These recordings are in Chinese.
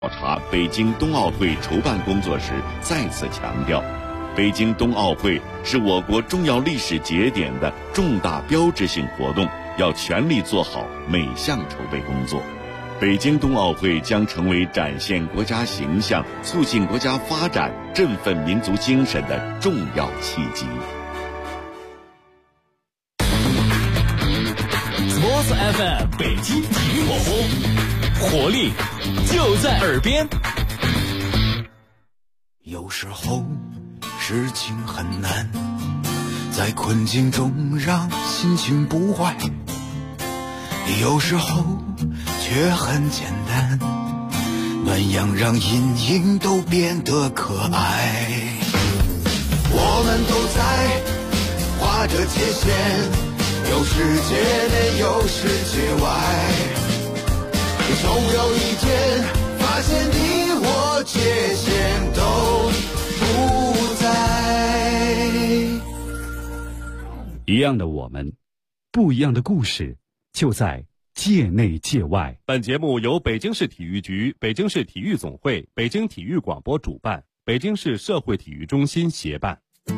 调查北京冬奥会筹办工作时再次强调，北京冬奥会是我国重要历史节点的重大标志性活动，要全力做好每项筹备工作。北京冬奥会将成为展现国家形象、促进国家发展、振奋民族精神的重要契机。 Sports FM 北京体育广播，活力就在耳边。 有时候事情很难，在困境中让心情不坏，有时候却很简单，暖阳让阴影都变得可爱。我们都在画着界限，有世界内有世界外，总有一天发现你我界限都不在。 一样的我们，不一样的故事，就在界内界外。 本节目由北京市体育局、北京市体育总会、北京体育广播主办，北京市社会体育中心协办。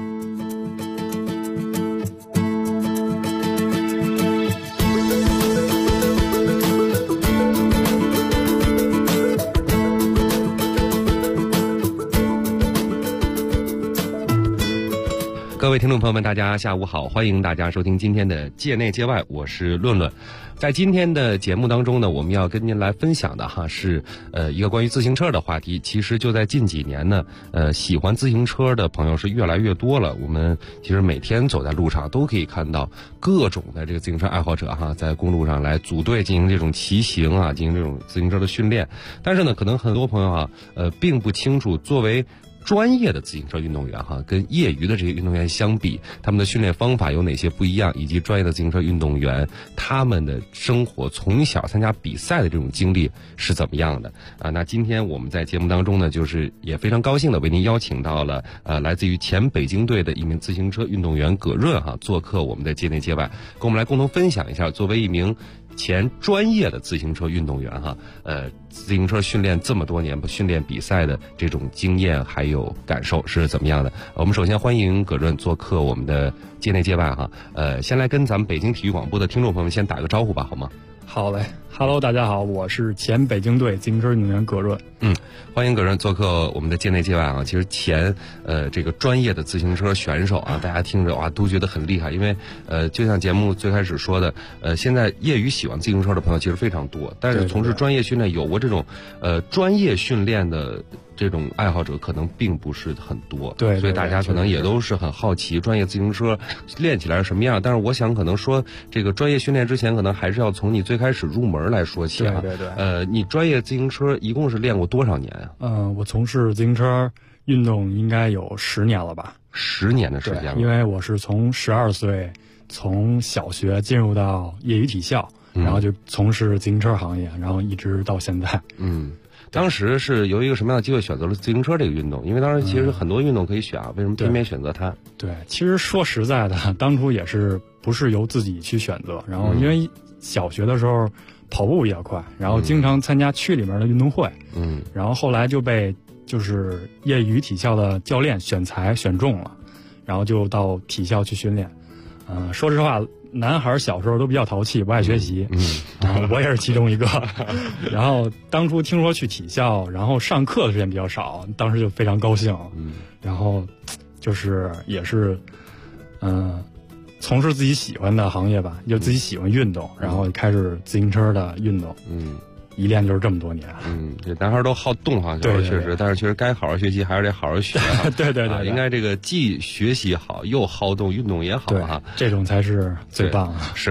各位听众朋友们，大家下午好，欢迎大家收听今天的界内界外，我是论论。在今天的节目当中呢，我们要跟您来分享的是一个关于自行车的话题。其实就在近几年呢，喜欢自行车的朋友是越来越多了。我们其实每天走在路上都可以看到各种的这个自行车爱好者在公路上来组队进行这种骑行进行这种自行车的训练。但是呢，可能很多朋友并不清楚，作为专业的自行车运动员跟业余的这些运动员相比，他们的训练方法有哪些不一样，以及专业的自行车运动员他们的生活从小参加比赛的这种经历是怎么样的那今天我们在节目当中呢，就是也非常高兴的为您邀请到了来自于前北京队的一名自行车运动员葛润做客我们的界内界外，跟我们来共同分享一下作为一名前专业的自行车运动员自行车训练这么多年训练比赛的这种经验还有感受是怎么样的。我们首先欢迎葛润做客我们的界内界外先来跟咱们北京体育广播的听众朋友们先打个招呼吧，好吗？ 好嘞 ，Hello， 大家好，我是前北京队自行车运动员葛润。 欢迎葛润做客我们的界内界外其实前这个专业的自行车选手大家听着都觉得很厉害，因为就像节目最开始说的，现在业余喜欢自行车的朋友其实非常多，但是从事专业训练有过这种专业训练的这种爱好者可能并不是很多， 对， 所以大家可能也都是很好奇专业自行车练起来是什么样。但是我想可能说这个专业训练之前，可能还是要从你最开始入门来说起对。 你专业自行车一共是练过多少年呀？ 我从事自行车运动应该有10年了吧 ？10年的时间了。 因为我是从12岁从小学进入到业余体校，然后就从事自行车行业，然后一直到现在。 当时是由一个什么样的机会选择了自行车这个运动？因为当时其实很多运动可以选为什么偏偏选择它？ 对，其实说实在的，当初也是不是由自己去选择，然后因为小学的时候跑步比较快，然后经常参加区里面的运动会，然后后来就被就是业余体校的教练选材选中了，然后就到体校去训练。说实话，男孩小时候都比较淘气，不爱学习，我也是其中一个。然后当初听说去体校，然后上课的时间比较少，当时就非常高兴。然后就是也是从事自己喜欢的行业吧，就自己喜欢运动，然后开始自行车的运动。一练就是这么多年。 这男孩都好动对， 确实，但是确实该好好学习还是得好好学对， 应该这个既学习好又好动，运动也好这种才是最棒。 是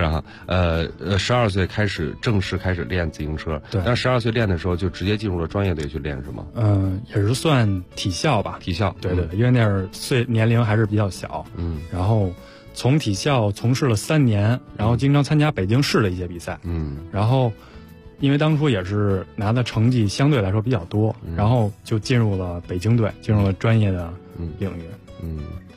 12岁开始正式开始练自行车。 对， 但12岁练的时候就直接进入了专业队去练是吗？ 也是算体校吧。 体校， 对，因为那儿年龄还是比较小。然后从体校从事了3年，然后经常参加北京市的一些比赛。然后因为当初也是拿的成绩相对来说比较多，然后就进入了北京队，进入了专业的领域。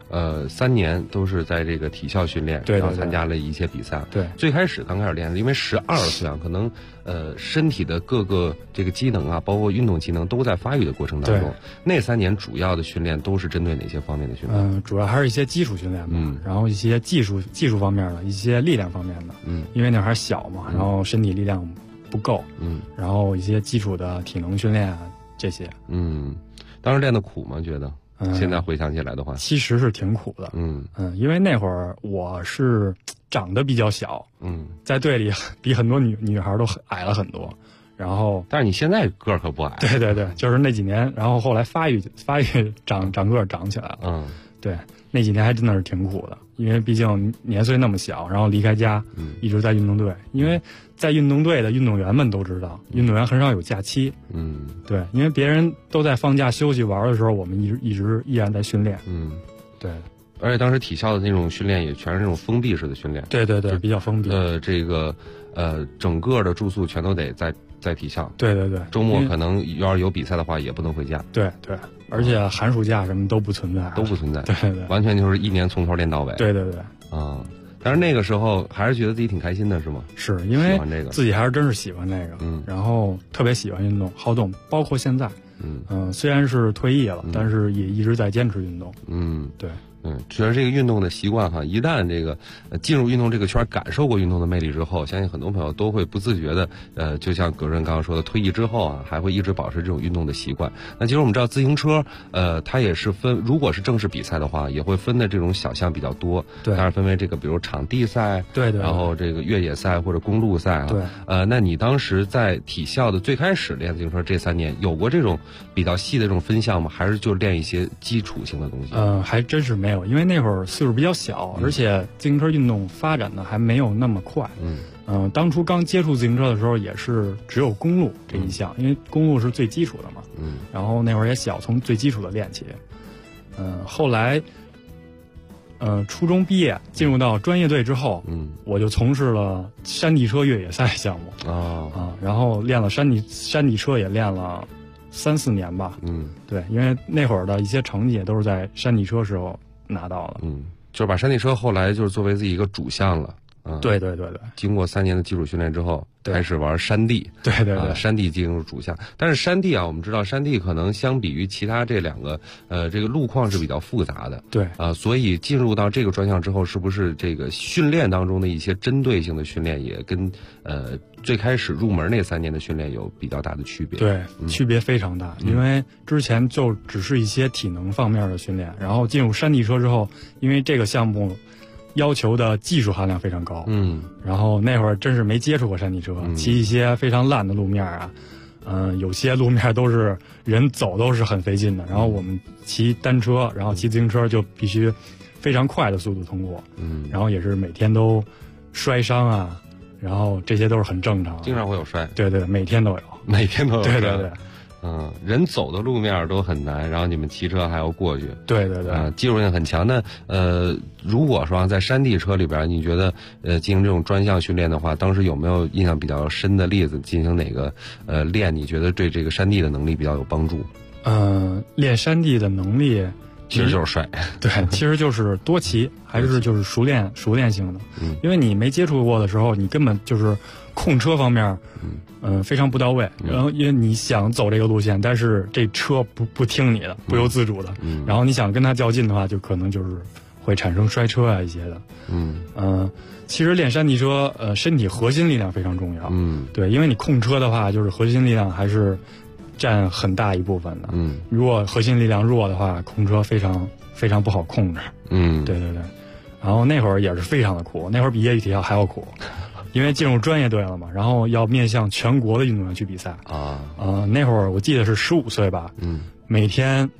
3年都是在这个体校训练， 对， 然后参加了一些比赛。 对， 最开始刚开始练，因为12岁啊，可能身体的各个这个机能啊，包括运动机能都在发育的过程当中。那3年主要的训练都是针对哪些方面的训练？ 主要还是一些基础训练吧，然后一些技术方面的，一些力量方面的。因为那会儿还小嘛，然后身体力量不够。然后一些基础的体能训练啊这些。 当时练的苦吗？觉得？现在回想起来的话， 其实是挺苦的。因为那会儿我是长得比较小，在队里比很多女孩都矮了很多。然后， 但是你现在个儿可不矮。 对，就是那几年，然后后来发育长个儿长起来了。对，那几年还真的是挺苦的，因为毕竟年岁那么小，然后离开家，一直在运动队。因为在运动队的运动员们都知道，运动员很少有假期。对，因为别人都在放假休息玩的时候，我们依然在训练。对。 而且当时体校的那种训练也全是那种封闭式的训练。 对，比较封闭。 这个整个的住宿全都得在体校。对，周末可能要是有比赛的话，也不能回家。 对，而且寒暑假什么都不存在。对， 完全就是一年从头练到尾。 对。 但是那个时候还是觉得自己挺开心的，是吗？ 是因为自己还是真是喜欢那个，然后特别喜欢运动，好动，包括现在，虽然是退役了，但是也一直在坚持运动。对。 觉得这个运动的习惯哈，一旦这个进入运动这个圈，感受过运动的魅力之后，相信很多朋友都会不自觉的就像葛润刚刚说的，退役之后啊，还会一直保持这种运动的习惯。那其实我们知道自行车，它也是分，如果是正式比赛的话，也会分的这种小项比较多。 对， 当然分为这个，比如场地赛， 对， 然后这个越野赛或者公路赛啊。 对。 那你当时在体校的最开始练自行车这3年，有过这种比较细的这种分项吗？还是就练一些基础性的东西？ 还真是没有，因为那会儿岁数比较小，而且自行车运动发展的还没有那么快。当初刚接触自行车的时候，也是只有公路这一项，因为公路是最基础的嘛。然后那会儿也小，从最基础的练起。后来，初中毕业进入到专业队之后，我就从事了山地车越野赛项目。然后练了山地车也练了3-4年吧。对，因为那会儿的一些成绩也都是在山地车时候拿到了。 就是把山地车后来就是作为自己一个主项了。 对。 经过3年的基础训练之后，开始玩山地。 对。 山地进入主项，但是山地啊，我们知道山地可能相比于其他这2个，这个路况是比较复杂的。 对。 所以进入到这个专项之后，是不是这个训练当中的一些针对性的训练，也跟最开始入门那3年的训练有比较大的区别？ 对，区别非常大。因为之前就只是一些体能方面的训练，然后进入山地车之后，因为这个项目要求的技术含量非常高。然后那会儿真是没接触过山地车，骑一些非常烂的路面啊，有些路面都是人走都是很费劲的。然后我们骑单车，然后骑自行车就必须非常快的速度通过。然后也是每天都摔伤啊，然后这些都是很正常。 经常会有摔。 对，每天都有。对。 人走的路面都很难，然后你们骑车还要过去。 对。 技术性很强的。如果说在山地车里边，你觉得进行这种专项训练的话，当时有没有印象比较深的例子？进行哪个练？你觉得对这个山地的能力比较有帮助？ 练山地的能力其实就是摔。 对，其实就是多骑，还是就是熟练性的。因为你没接触过的时候，你根本就是控车方面，非常不到位。然后因为你想走这个路线，但是这车不听你的，不由自主的。然后你想跟它较劲的话，就可能就是会产生摔车啊一些的。其实练山地车，身体核心力量非常重要。对，因为你控车的话，就是核心力量还是占很大一部分的。如果核心力量弱的话，控车非常不好控制。对。然后那会儿也是非常的苦，那会儿比业余体校还要苦。因为进入专业队了嘛，然后要面向全国的运动员去比赛。那会儿我记得是15岁吧。每天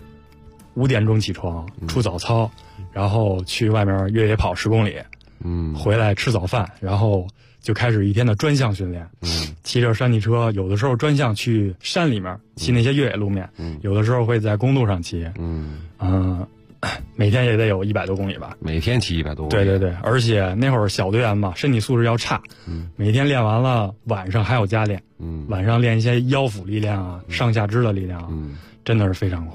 5点钟起床，出早操，然后去外面越野跑10公里。回来吃早饭，然后就开始一天的专项训练。骑着山地车，有的时候专项去山里面骑那些越野路面，有的时候会在公路上骑。每天也得有100多公里吧。 每天骑100多公里。 对。而且那会儿小队员嘛，身体素质要差。每天练完了，晚上还有加练。晚上练一些腰腹力量啊，上下肢的力量啊。真的是非常苦。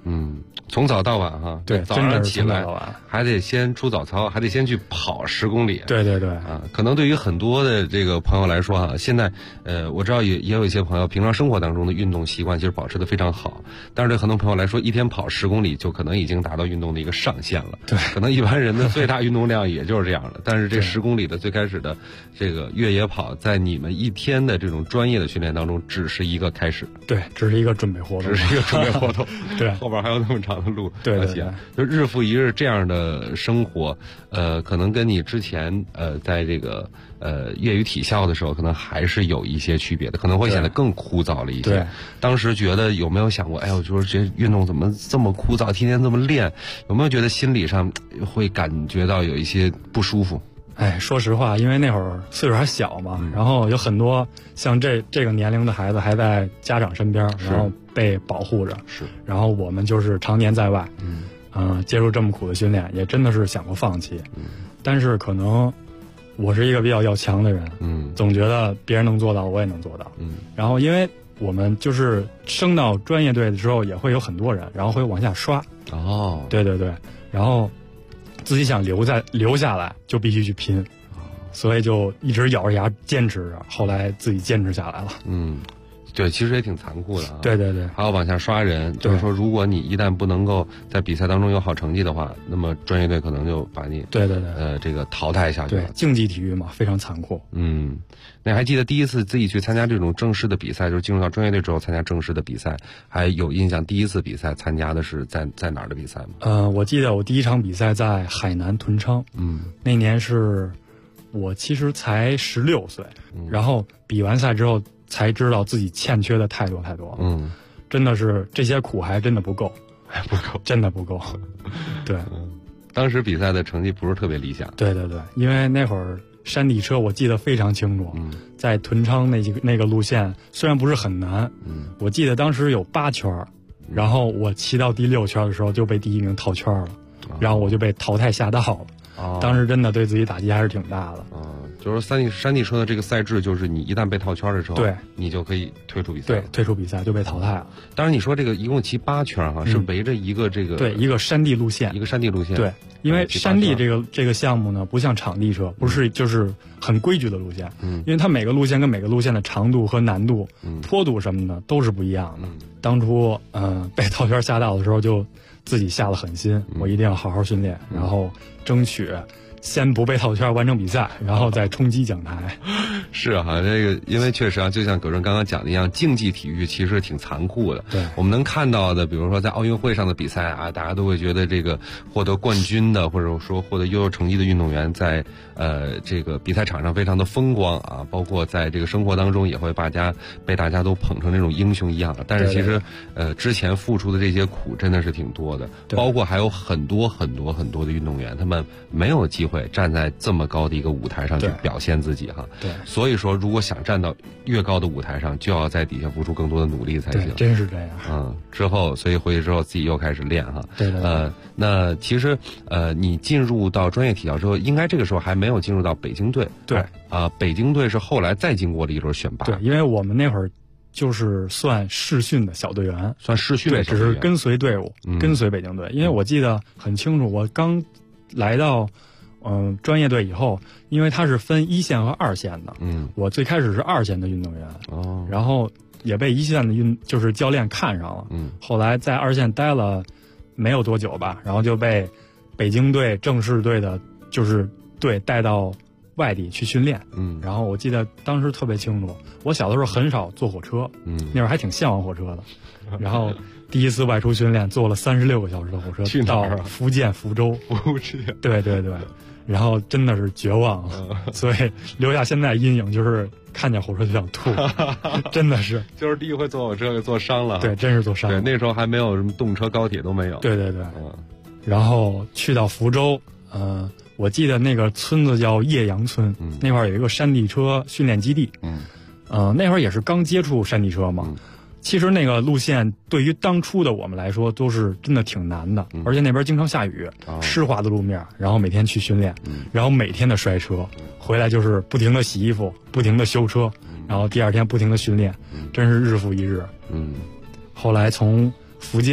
从早到晚哈， 对， 早上起来还得先出早操，还得先去跑10公里。 对对对啊，可能对于很多的这个朋友来说哈，现在我知道也有一些朋友平常生活当中的运动习惯其实保持得非常好，但是对很多朋友来说，一天跑10公里就可能已经达到运动的一个上限了。 对， 可能一般人的最大运动量也就是这样了。但是这10公里的最开始的这个越野跑，在你们一天的这种专业的训练当中，只是一个开始。 对，只是一个准备活动，对， 后边还有那么长的路。 对对对， 就日复一日这样的生活，可能跟你之前在这个业余体校的时候，可能还是有一些区别的，可能会显得更枯燥了一些。 对， 当时觉得有没有想过，哎呦，就是这运动怎么这么枯燥，天天这么练，有没有觉得心理上会感觉到有一些不舒服？ 哎，说实话，因为那会儿岁数还小嘛，然后有很多像这个年龄的孩子还在家长身边，然后被保护着，然后我们就是常年在外，接受这么苦的训练，也真的是想过放弃，但是可能我是一个比较要强的人，总觉得别人能做到，我也能做到，然后因为我们就是升到专业队的时候，也会有很多人，然后会往下刷，对对对，然后自己想留下来，就必须去拼，所以就一直咬着牙坚持着，后来自己坚持下来了。 对，其实也挺残酷的啊。 对对对， 还要往下刷人，就是说，如果你一旦不能够在比赛当中有好成绩的话，那么专业队可能就把你对对对这个淘汰下去了。 对，竞技体育嘛，非常残酷。 那还记得第一次自己去参加这种正式的比赛，就是进入到专业队之后参加正式的比赛，还有印象第一次比赛参加的是在哪儿的比赛吗？ 我记得我第一场比赛在海南屯昌，那年是我其实才16岁，然后比完赛之后才知道自己欠缺的太多太多了，真的是这些苦还真的不够，真的不够。对， 当时比赛的成绩不是特别理想。 对对对，因为那会儿山地车我记得非常清楚，在屯昌那个路线虽然不是很难，我记得当时有8圈，然后我骑到第6圈的时候就被第1名套圈了，然后我就被淘汰下道了。当时真的对自己打击还是挺大的。 就是山地车的这个赛制，就是你一旦被套圈的时候， 对， 你就可以退出比赛。 对，退出比赛就被淘汰了。 当然，你说这个一共骑8圈哈，是围着一个这个对一个山地路线，对，因为山地这个项目呢，不像场地车，不是就是很规矩的路线，因为它每个路线跟每个路线的长度和难度、坡度什么的都是不一样的。当初被套圈下道的时候，就自己下了狠心，我一定要好好训练，然后争取先不被套圈完成比赛，然后再冲击奖台。 是哈，这个因为确实啊，就像葛润刚刚讲的一样，竞技体育其实挺残酷的。 对， 我们能看到的，比如说在奥运会上的比赛啊，大家都会觉得这个获得冠军的，或者说获得优秀成绩的运动员，在这个比赛场上非常的风光啊，包括在这个生活当中也会被大家都捧成那种英雄一样的。但是其实之前付出的这些苦真的是挺多的，包括还有很多的运动员，他们没有机会站在这么高的一个舞台上去表现自己哈。 对， 所以说如果想站到越高的舞台上，就要在底下付出更多的努力才行。 真是这样。 之后所以回去之后自己又开始练哈。 对。 那其实你进入到专业体校之后，应该这个时候还没有进入到北京队。 对。 北京队是后来再经过了一轮选拔。 对，因为我们那会儿就是算试训的小队员， 算试训的小队员， 对，只是跟随队伍，跟随北京队。因为我记得很清楚，我刚来到专业队以后，因为它是分1线和2线的，我最开始是2线的运动员，然后也被1线的就是教练看上了，后来在2线待了没有多久吧，然后就被北京队正式队的就是队带到外地去训练，然后我记得当时特别清楚，我小的时候很少坐火车，那会儿还挺向往火车的，然后第一次外出训练坐了36个小时的火车到福建福州，对对对，然后真的是绝望，所以留下现在阴影就是看见火车就想吐，真的是， 就是第一回坐火车给坐伤了， 对，真是坐伤了。 对，那时候还没有什么动车、高铁都没有。 对对对，然后去到福州，我记得那个村子叫叶阳村，那块儿有一个山地车训练基地，那会儿也是刚接触山地车嘛。其实那个路线对于当初的我们来说都是真的挺难的，而且那边经常下雨，湿滑的路面，然后每天去训练，然后每天的摔车，回来就是不停的洗衣服，不停的修车，然后第2天不停的训练，真是日复一日。后来从福建，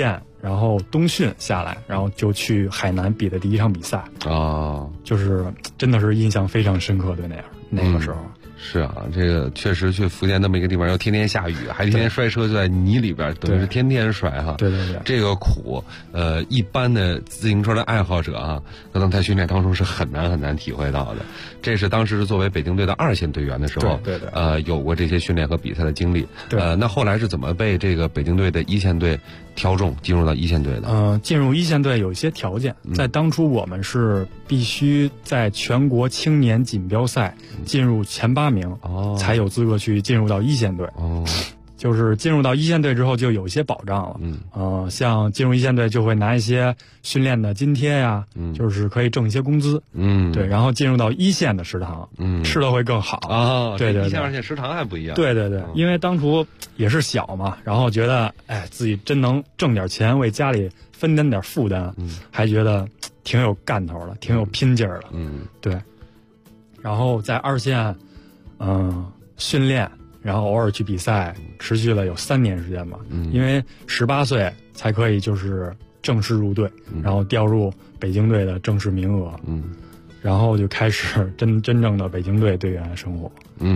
然后冬训下来，然后就去海南比的第一场比赛。就是真的是印象非常深刻，对那个时候。 是啊，这个确实去福建那么一个地方，又天天下雨，还天天摔车，就在泥里边，等于是天天摔哈。 对对对， 这个苦，一般的自行车的爱好者啊，可能在训练当中是很难体会到的。这是当时作为北京队的2线队员的时候， 对， 有过这些训练和比赛的经历。 对， 那后来是怎么被这个北京队的1线队挑中，进入到1线队的？ 进入1线队有一些条件，在当初我们是必须在全国青年锦标赛进入前8名，才有资格去进入到1线队。就是进入到1线队之后就有一些保障了。像进入1线队就会拿一些训练的津贴呀，就是可以挣一些工资。对，然后进入到1线的食堂，吃的会更好。对对，1 线2线食堂还不一样。 对对对，因为当初也是小嘛，然后觉得自己真能挣点钱，为家里分担点负担，还觉得挺有干头的，挺有拼劲儿的。对。然后在2线，训练。然后偶尔去比赛，持续了有3年时间吧。因为18岁才可以就是正式入队，然后调入北京队的正式名额。然后就开始真正的北京队队员生活。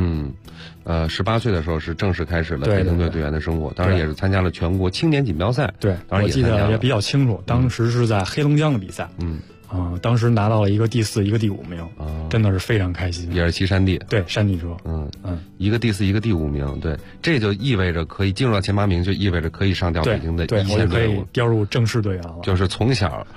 18岁的时候是正式开始了北京队队员的生活，当然也是参加了全国青年锦标赛。 对， 当然我记得也比较清楚，当时是在黑龙江的比赛。当时拿到了一个第4，一个第5名，真的是非常开心。 也是骑山地， 对，山地车。 一个第4，一个第5名，对，这就意味着可以进入到前8名，就意味着可以上调北京的1线队伍， 我就可以调入正式队员了。 就是从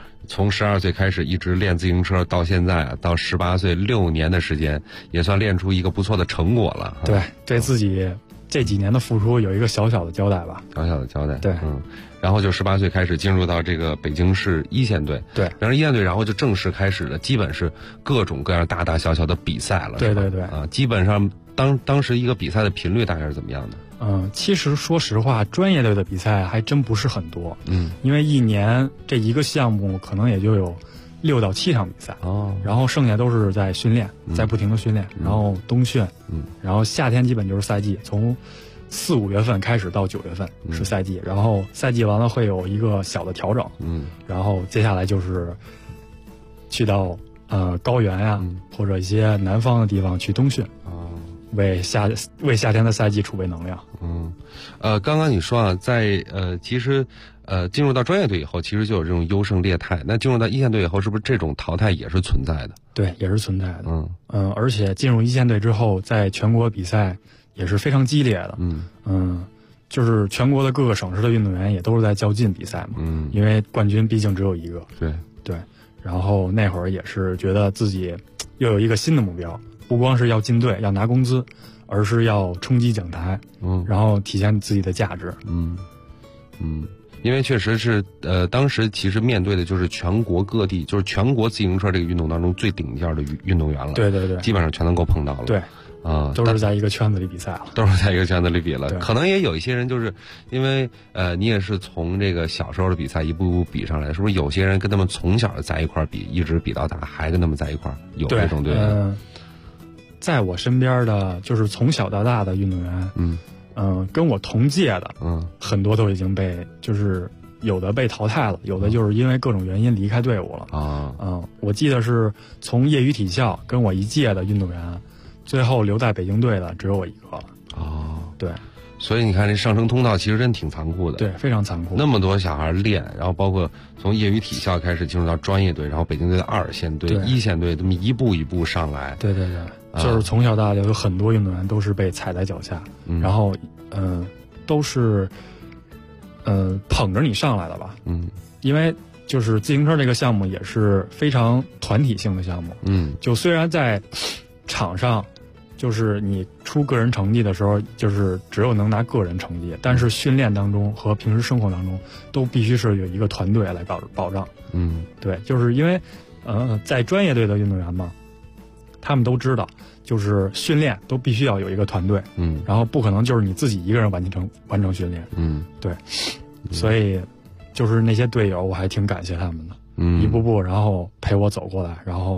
12岁开始一直练自行车到现在，到18岁6年的时间，也算练出一个不错的成果了。 对，对自己这几年的付出有一个小小的交代吧。 小小的交代。 对， 然后就18岁开始进入到这个北京市1线队。 对， 然后1线队，然后就正式开始了，基本是各种各样大大小小的比赛了。 对对对。 基本上当时一个比赛的频率大概是怎么样的？ 其实说实话，专业队的比赛还真不是很多。因为一年这一个项目可能也就有6到7场比赛。然后剩下都是在训练，在不停的训练，然后冬训，然后夏天基本就是赛季，从4、5月份开始到9月份是赛季，然后赛季完了会有一个小的调整。然后接下来就是去到高原呀，或者一些南方的地方去冬训。为夏天的赛季储备能量。 刚刚你说啊，在其实进入到专业队以后，其实就有这种优胜劣汰。那进入到1线队以后，是不是这种淘汰也是存在的？ 对，也是存在的。而且进入1线队之后，在全国比赛也是非常激烈的。就是全国的各个省市的运动员也都是在较劲比赛嘛。因为冠军毕竟只有一个。对。然后那会儿也是觉得自己又有一个新的目标。不光是要进队要拿工资，而是要冲击奖台，然后体现自己的价值。 因为确实是当时其实面对的就是全国各地，就是全国自行车这个运动当中最顶尖的运动员了。 对对对， 基本上全能够碰到了。 对。都是在一个圈子里比赛了， 都是在一个圈子里比了。可能也有一些人就是因为你也是从这个小时候的比赛一步步比上来，是不是有些人跟他们从小在一块比，一直比到大，还跟他们在一块有这种对？ 在我身边的就是从小到大的运动员，跟我同届的，很多都已经被就是有的被淘汰了，有的就是因为各种原因离开队伍了。我记得是从业余体校跟我一届的运动员，最后留在北京队的只有我一个了。对。 所以你看，这上升通道其实真挺残酷的。 对，非常残酷。 那么多小孩练，然后包括从业余体校开始进入到专业队，然后北京队的2线队、1线队，这么一步一步上来。 对对对，就是从小到大有很多运动员都是被踩在脚下，然后都是捧着你上来的吧。因为就是自行车这个项目也是非常团体性的项目。就虽然在场上。就是你出个人成绩的时候，就是只有能拿个人成绩，但是训练当中和平时生活当中都必须是有一个团队来保障。对，就是因为在专业队的运动员嘛，他们都知道，就是训练都必须要有一个团队。然后不可能就是你自己一个人完成训练。对，所以就是那些队友，我还挺感谢他们的，一步步然后陪我走过来，然后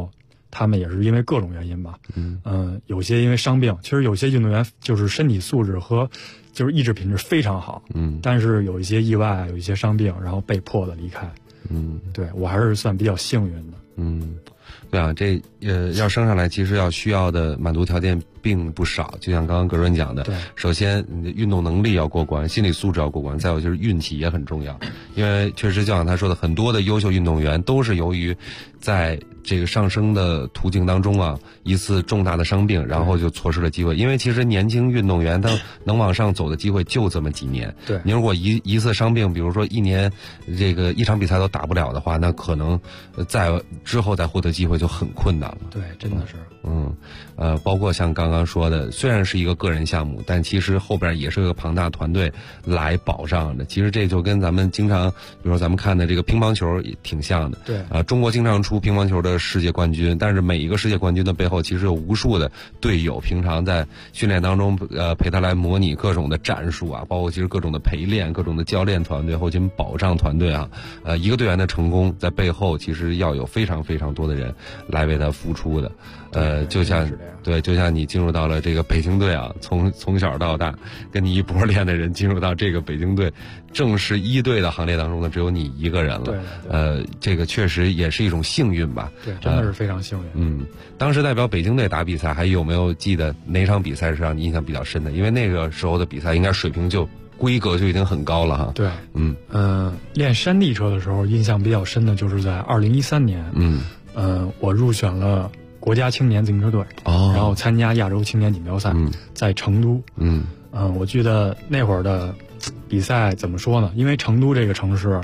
他们也是因为各种原因吧，有些因为伤病，其实有些运动员就是身体素质和就是意志品质非常好，但是有一些意外，有一些伤病，然后被迫的离开，对我还是算比较幸运的， 对啊，这要升上来，其实要需要的满足条件并不少。就像刚刚格润讲的，首先你的运动能力要过关，心理素质要过关，再有就是运气也很重要。因为确实就像他说的，很多的优秀运动员都是由于在这个上升的途径当中啊，一次重大的伤病，然后就错失了机会。因为其实年轻运动员他能往上走的机会就这么几年。 对， 你如果一次伤病，比如说一年这个一场比赛都打不了的话，那可能在之后再获得机会就很困难了。 对，真的是。 包括像刚刚说的，虽然是一个个人项目，但其实后边也是一个庞大团队来保障的。其实这就跟咱们经常，比如说咱们看的这个乒乓球也挺像的。 对， 中国经常出乒乓球的世界冠军，但是每一个世界冠军的背后，其实有无数的队友，平常在训练当中，陪他来模拟各种的战术啊，包括其实各种的陪练、各种的教练团队、后勤保障团队啊，一个队员的成功在背后，其实要有非常非常多的人来为他付出的。就像你进入到了这个北京队啊，从小到大跟你一波练的人进入到这个北京队正式一队的行列当中呢，只有你一个人了。 对， 这个确实也是一种幸运吧。 对，真的是非常幸运。 当时代表北京队打比赛，还有没有记得哪场比赛是让你印象比较深的？因为那个时候的比赛应该水平规格就已经很高了哈。 对，练山地车的时候印象比较深的就是在2013年，我入选了国家青年自行车队，然后参加亚洲青年锦标赛，在成都。我记得那会儿的比赛怎么说呢？因为成都这个城市，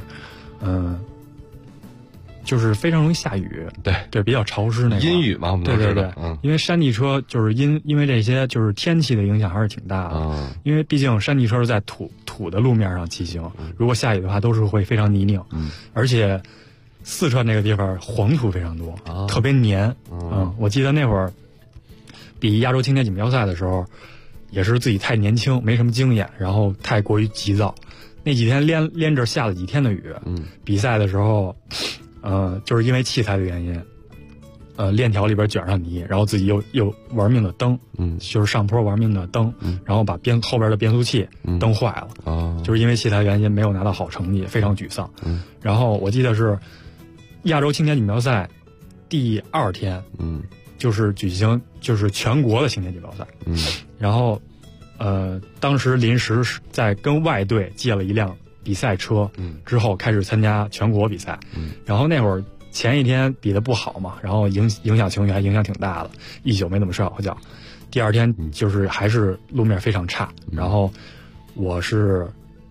就是非常容易下雨，对，比较潮湿那种阴雨嘛，我们都知道。 因为山地车就是因为这些就是天气的影响还是挺大的。因为毕竟山地车是在土的路面上骑行，如果下雨的话都是会非常泥泞，而且四川那个地方黄土非常多，特别黏。我记得那会儿比亚洲青年锦标赛的时候，也是自己太年轻，没什么经验，然后太过于急躁。那几天连着下了几天的雨，比赛的时候，就是因为器材的原因，链条里边卷上泥，然后自己又玩命的蹬，就是上坡玩命的蹬，然后把后边的变速器蹬坏了，就是因为器材原因没有拿到好成绩，非常沮丧。然后我记得是亚洲青年锦标赛第2天，就是举行就是全国的青年锦标赛，然后当时临时在跟外队借了一辆比赛车，之后开始参加全国比赛，然后那会儿前一天比得不好嘛，然后影响情绪还影响挺大的，一宿没怎么睡好觉。第2天就是还是路面非常差，然后我是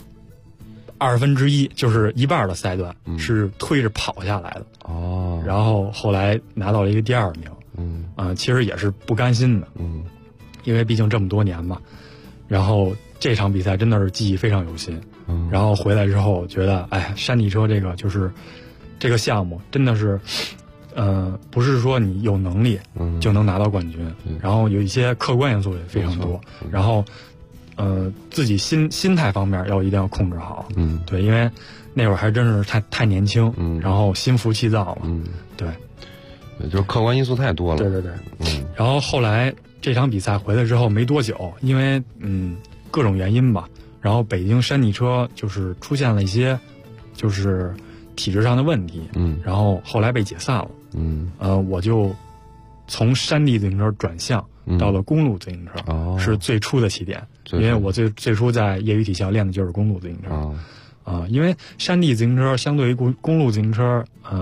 1/2，就是一半的赛段是推着跑下来的，然后后来拿到了一个第2名，其实也是不甘心的，因为毕竟这么多年嘛。然后这场比赛真的是记忆非常犹新，然后回来之后觉得，山地车这个就是这个项目真的是，不是说你有能力就能拿到冠军，然后有一些客观因素也非常多，然后自己心态方面一定要控制好，对，因为那会儿还真是太年轻，然后心浮气躁了，对， 就是客观因素太多了， 对，然后后来这场比赛回来之后没多久，因为各种原因吧，然后北京山地车就是出现了一些就是体制上的问题，然后后来被解散了，我就从山地自行车转向到了公路自行车，是最初的起点，因为我最初在业余体校练的就是公路自行车，因为山地自行车相对于公路自行车，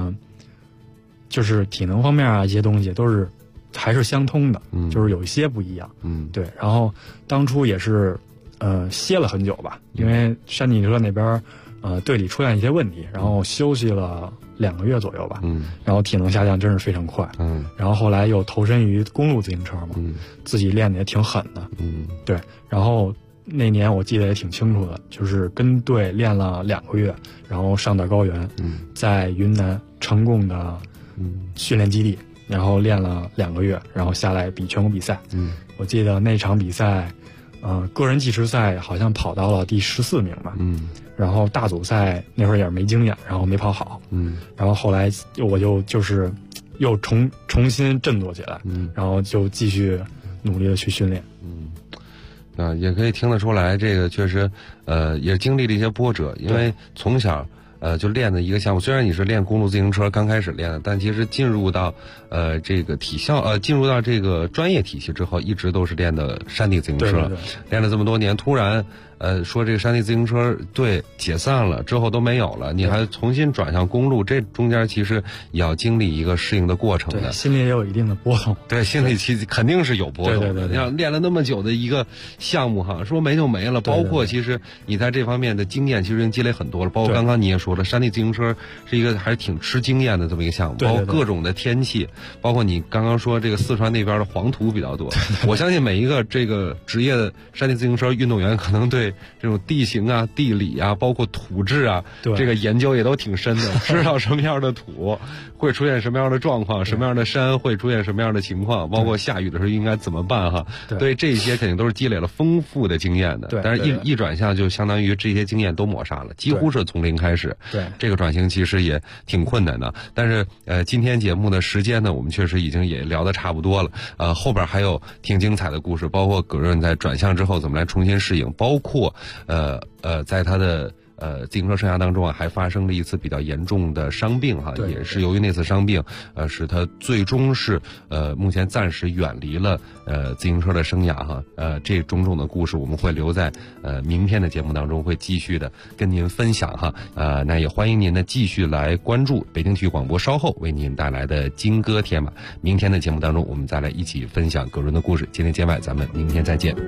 就是体能方面啊一些东西都是还是相通的，就是有一些不一样，对。然后当初也是歇了很久吧，因为山地车那边队里出现一些问题，然后休息了2个月左右吧，然后体能下降真是非常快，然后后来又投身于公路自行车嘛，自己练的也挺狠的，对。然后那年我记得也挺清楚的，就是跟队练了2个月，然后上到高原，在云南成贡的训练基地，然后练了2个月，然后下来比全国比赛。我记得那场比赛，个人计时赛好像跑到了第14名吧。然后大组赛那会儿也是没经验，然后没跑好。然后后来我就是又重新振作起来，然后就继续努力的去训练。 也可以听得出来，这个确实也经历了一些波折，因为从小就练的一个项目，虽然你是练公路自行车刚开始练的，但其实进入到这个体校进入到这个专业体系之后，一直都是练的山地自行车，练了这么多年，突然说这个山地自行车队解散了之后都没有了，你还重新转向公路，这中间其实也要经历一个适应的过程的， 对，心里也有一定的波动。 对，心里其实肯定是有波动的。你要练了那么久的一个项目哈，说没就没了。包括其实你在这方面的经验其实已经积累很多了。包括刚刚你也说了，山地自行车是一个还是挺吃经验的这么一个项目，包括各种的天气，包括你刚刚说这个四川那边的黄土比较多。我相信每一个这个职业的山地自行车运动员可能对这种地形啊、地理啊，包括土质啊，这个研究也都挺深的，知道什么样的土会出现什么样的状况，什么样的山会出现什么样的情况，包括下雨的时候应该怎么办哈。对，这些肯定都是积累了丰富的经验的。但是一转向就相当于这些经验都抹杀了，几乎是从零开始。对，这个转型其实也挺困难的。但是今天节目的时间呢，我们确实已经也聊得差不多了。后边还有挺精彩的故事，包括葛润在转向之后怎么来重新适应，包括在他的自行车生涯当中啊，还发生了一次比较严重的伤病哈，也是由于那次伤病，使他最终是目前暂时远离了自行车的生涯哈。这种种的故事我们会留在明天的节目当中会继续的跟您分享哈。那也欢迎您呢继续来关注北京体育广播稍后为您带来的金戈铁马。明天的节目当中我们再来一起分享葛润的故事。今天节外咱们明天再见。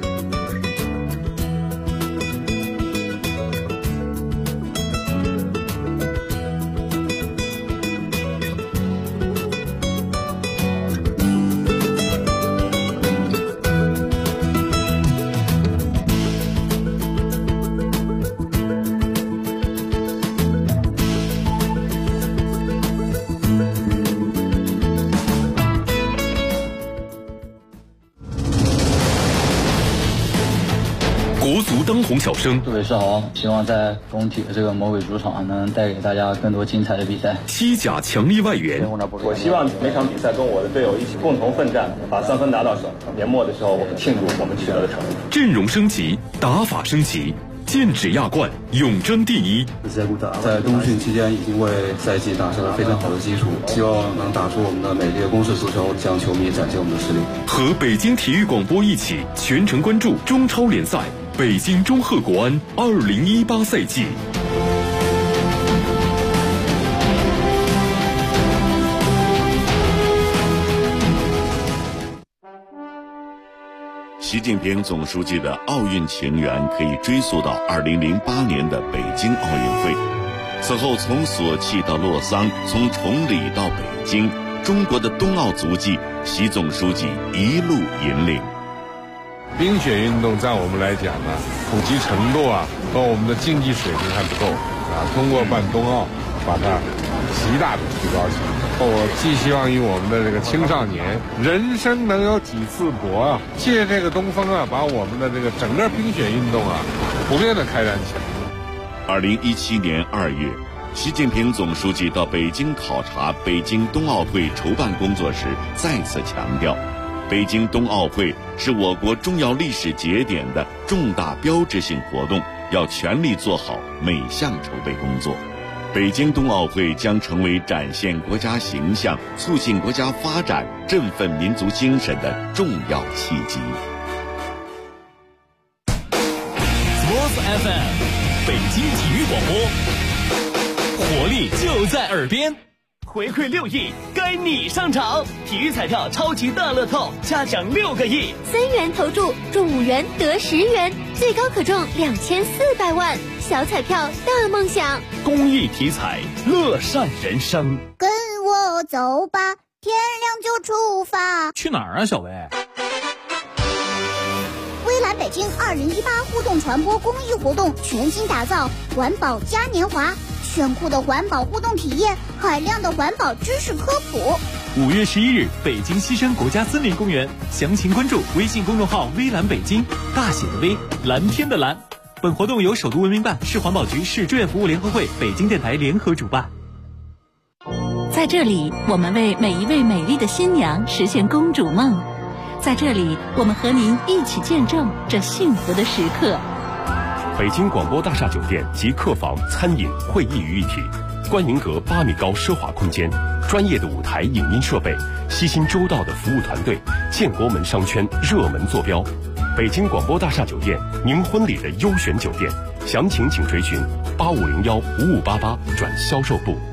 国足当红小生， 杜伟是好，希望在工体的这个魔鬼主场能带给大家更多精彩的比赛。 西甲强力外援， 我希望每场比赛跟我的队友一起共同奋战，把3分拿到手。年末的时候，我们庆祝我们取得的成绩。 阵容升级，打法升级，剑指亚冠，永争第一。 在冬训期间已经为赛季打下了非常好的基础，希望能打出我们的美丽的攻势足球，向球迷展现我们的实力。 和北京体育广播一起全程关注中超联赛北京中赫国安2018赛季。 习近平总书记的奥运情缘可以追溯到2008年的北京奥运会。此后从索契到洛桑，从崇礼到北京，中国的冬奥足迹，习总书记一路引领。 冰雪运动在我们来讲呢，普及程度和我们的竞技水平还不够通过办冬奥把它极大的提高起来。我寄希望于我们的这个青少年，人生能有几次搏借这个东风把我们的这个整个冰雪运动普遍的开展起来。 2017年2月，习近平总书记到北京考察北京冬奥会筹办工作时，再次强调，北京冬奥会是我国重要历史节点的重大标志性活动，要全力做好每项筹备工作。北京冬奥会将成为展现国家形象、促进国家发展、振奋民族精神的重要契机。 Sports FM， 北京体育广播，活力就在耳边。回馈6亿，该你上场！体育彩票超级大乐透，加奖6个亿 ，3元投注中5元得10元，最高可中2400万。小彩票大梦想， 公益体彩，乐善人生。 跟我走吧，天亮就出发。 去哪儿啊，小薇？ 微蓝北京2018互动传播公益活动全新打造，环保嘉年华，炫酷的环保互动体验，海量的环保知识科普。 5月11日，北京西山国家森林公园，详情关注微信公众号微蓝北京，大写的微，蓝天的蓝。本活动由首都文明办、市环保局、市志愿服务联合会、北京电台联合主办。 在这里，我们为每一位美丽的新娘实现公主梦。在这里，我们和您一起见证这幸福的时刻。 北京广播大厦酒店集客房、餐饮、会议于一体，观云阁8米高奢华空间，专业的舞台影音设备，悉心周到的服务团队，建国门商圈热门坐标。北京广播大厦酒店，您婚礼的优选酒店，详情请垂询85015588转销售部。